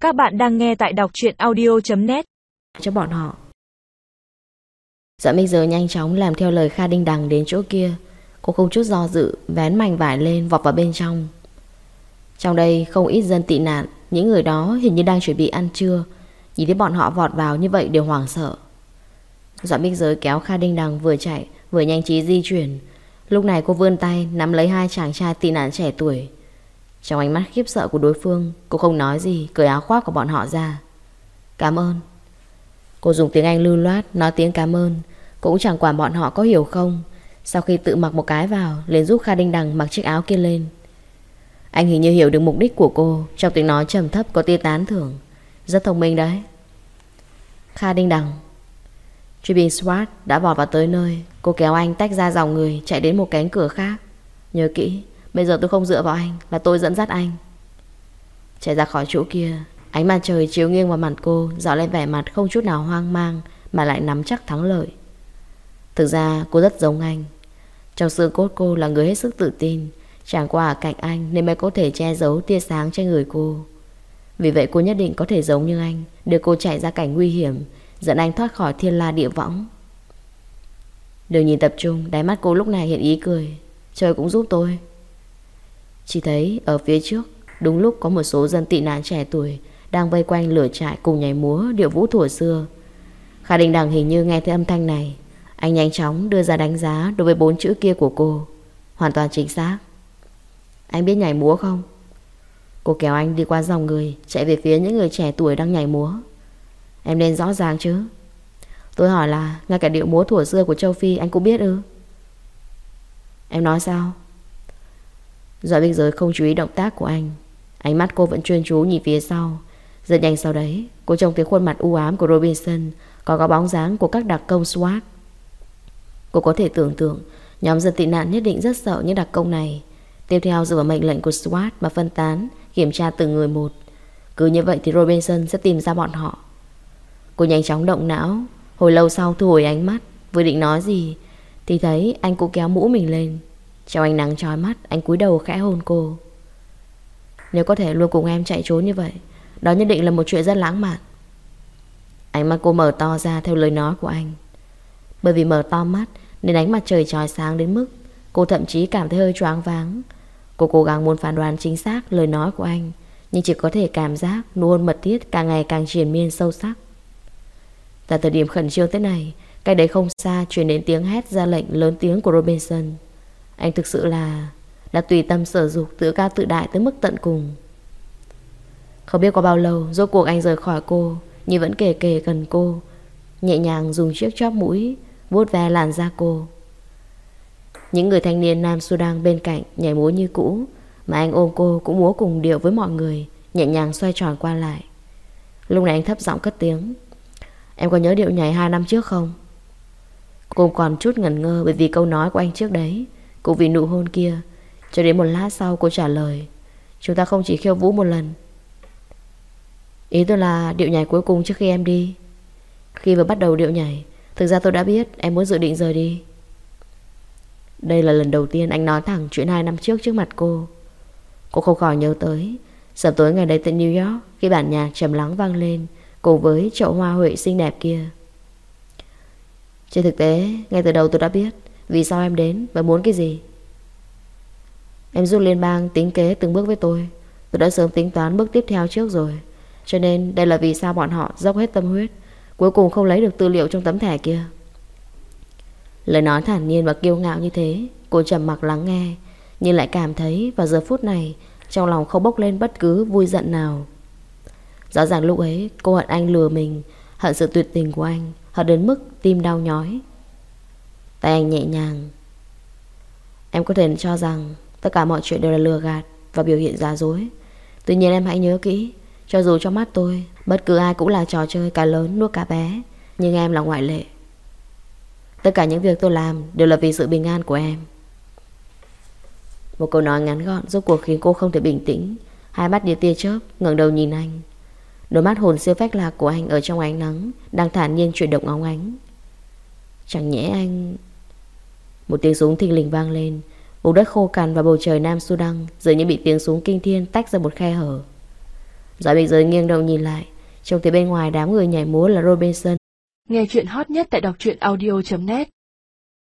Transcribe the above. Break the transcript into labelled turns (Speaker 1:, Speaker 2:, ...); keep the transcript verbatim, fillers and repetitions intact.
Speaker 1: Các bạn đang nghe tại đọc truyện audio chấm net
Speaker 2: cho bọn họ. Dạ Minh Giới nhanh chóng làm theo lời Kha Đinh Đằng đến chỗ kia. Cô không chút do dự vén mảnh vải lên vọt vào bên trong. Trong đây không ít dân tị nạn. Những người đó hình như đang chuẩn bị ăn trưa. Nhìn thấy bọn họ vọt vào như vậy đều hoảng sợ. Dạ Minh Giới kéo Kha Đinh Đằng vừa chạy vừa nhanh trí di chuyển. Lúc này cô vươn tay nắm lấy hai chàng trai tị nạn trẻ tuổi. Trong ánh mắt khiếp sợ của đối phương, cô không nói gì, cởi áo khoác của bọn họ ra. Cảm ơn. Cô dùng tiếng Anh lưu loát nói tiếng cảm ơn. Cũng chẳng quản bọn họ có hiểu không. Sau khi tự mặc một cái vào, liền giúp Kha Đinh Đằng mặc chiếc áo kia lên. Anh hình như hiểu được mục đích của cô. Trong tiếng nói trầm thấp có tia tán thưởng. Rất thông minh đấy. Kha Đinh Đằng. Truy SWAT đã vọt vào tới nơi. Cô kéo anh tách ra dòng người, chạy đến một cánh cửa khác. Nhớ kỹ, bây giờ tôi không dựa vào anh, là tôi dẫn dắt anh. Chạy ra khỏi chỗ kia, ánh mặt trời chiếu nghiêng vào mặt cô, dọi lên vẻ mặt không chút nào hoang mang, mà lại nắm chắc thắng lợi. Thực ra cô rất giống anh. Trong xương cốt cô là người hết sức tự tin. Chẳng qua ở cạnh anh nên mới có thể che giấu tia sáng trên người cô. Vì vậy cô nhất định có thể giống như anh, đưa cô chạy ra cảnh nguy hiểm, dẫn anh thoát khỏi thiên la địa võng. Đừng nhìn tập trung, đáy mắt cô lúc này hiện ý cười. Trời cũng giúp tôi. Chỉ thấy ở phía trước, đúng lúc có một số dân tị nạn trẻ tuổi đang vây quanh lửa trại cùng nhảy múa điệu vũ thuở xưa. Kha Đinh Đằng hình như nghe thấy âm thanh này. Anh nhanh chóng đưa ra đánh giá đối với bốn chữ kia của cô. Hoàn toàn chính xác. Anh biết nhảy múa không? Cô kéo anh đi qua dòng người, chạy về phía những người trẻ tuổi đang nhảy múa. Em nên rõ ràng chứ. Tôi hỏi là ngay cả điệu múa thuở xưa của châu Phi anh cũng biết ư? Em nói sao? Doãn Biên Giới không chú ý động tác của anh. Ánh mắt cô vẫn chuyên chú nhìn phía sau. Rất nhanh sau đấy, cô trông thấy khuôn mặt u ám của Robinson, còn có bóng dáng của các đặc công SWAT. Cô có thể tưởng tượng nhóm dân tị nạn nhất định rất sợ những đặc công này. Tiếp theo dựa vào mệnh lệnh của SWAT mà phân tán, kiểm tra từng người một. Cứ như vậy thì Robinson sẽ tìm ra bọn họ. Cô nhanh chóng động não. Hồi lâu sau thu hồi ánh mắt, vừa định nói gì thì thấy anh cũng kéo mũ mình lên. Trong ánh nắng chói mắt, anh cúi đầu khẽ hôn cô. Nếu có thể luôn cùng em chạy trốn như vậy, đó nhất định là một chuyện rất lãng mạn. Ánh mắt cô mở to ra theo lời nói của anh. Bởi vì mở to mắt nên ánh mặt trời chói sáng đến mức cô thậm chí cảm thấy hơi choáng váng. Cô cố gắng muốn phán đoán chính xác lời nói của anh, nhưng chỉ có thể cảm giác nụ hôn mật thiết càng ngày càng triền miên sâu sắc. Tại thời điểm khẩn trương thế này, cách đấy không xa truyền đến tiếng hét ra lệnh lớn tiếng của Robinson. Anh thực sự là đã tùy tâm sở dục, tự cao tự đại tới mức tận cùng. Không biết có bao lâu rốt cuộc anh rời khỏi cô, nhưng vẫn kề kề gần cô, nhẹ nhàng dùng chiếc chóp mũi vuốt ve làn da cô. Những người thanh niên Nam Sudan bên cạnh nhảy múa như cũ, mà anh ôm cô cũng múa cùng điệu với mọi người, nhẹ nhàng xoay tròn qua lại. Lúc này anh thấp giọng cất tiếng. Em có nhớ điệu nhảy hai năm trước không? Cô còn chút ngẩn ngơ bởi vì câu nói của anh trước đấy, cũng vì nụ hôn kia. Cho đến một lát sau cô trả lời. Chúng ta không chỉ khiêu vũ một lần. Ý tôi là điệu nhảy cuối cùng trước khi em đi. Khi vừa bắt đầu điệu nhảy, thực ra tôi đã biết em muốn dự định rời đi. Đây là lần đầu tiên anh nói thẳng chuyện hai năm trước trước mặt cô. Cô không khỏi nhớ tới sớm tối ngày đấy tại New York, khi bản nhạc trầm lắng vang lên cùng với chậu hoa huệ xinh đẹp kia. Trên thực tế, ngay từ đầu tôi đã biết vì sao em đến và muốn cái gì. Em giúp liên bang tính kế từng bước với tôi. Tôi đã sớm tính toán bước tiếp theo trước rồi. Cho nên đây là vì sao bọn họ dốc hết tâm huyết, cuối cùng không lấy được tư liệu trong tấm thẻ kia. Lời nói thản nhiên và kiêu ngạo như thế. Cô trầm mặc lắng nghe, nhưng lại cảm thấy vào giờ phút này trong lòng không bốc lên bất cứ vui giận nào. Rõ ràng lúc ấy cô hận anh lừa mình, hận sự tuyệt tình của anh, hận đến mức tim đau nhói. Tay anh nhẹ nhàng. Em có thể cho rằng tất cả mọi chuyện đều là lừa gạt và biểu hiện giả dối. Tuy nhiên em hãy nhớ kỹ, cho dù trong mắt tôi bất cứ ai cũng là trò chơi cá lớn nuốt cá bé, nhưng em là ngoại lệ. Tất cả những việc tôi làm đều là vì sự bình an của em. Một câu nói ngắn gọn rốt cuộc khiến cô không thể bình tĩnh. Hai mắt như tia chớp ngẩng đầu nhìn anh. Đôi mắt hồn siêu phách lạc của anh ở trong ánh nắng đang thản nhiên chuyển động óng ánh. Chẳng nhẽ anh... Một tiếng súng thình lình vang lên. Vùng đất khô cằn và bầu trời Nam Sudan dường như bị tiếng súng kinh thiên tách ra một khe hở. Doãn Minh Giới nghiêng đầu nhìn lại, trông thấy bên ngoài đám người nhảy múa là Robinson.
Speaker 1: Nghe chuyện hot nhất tại đọc truyện audio chấm net.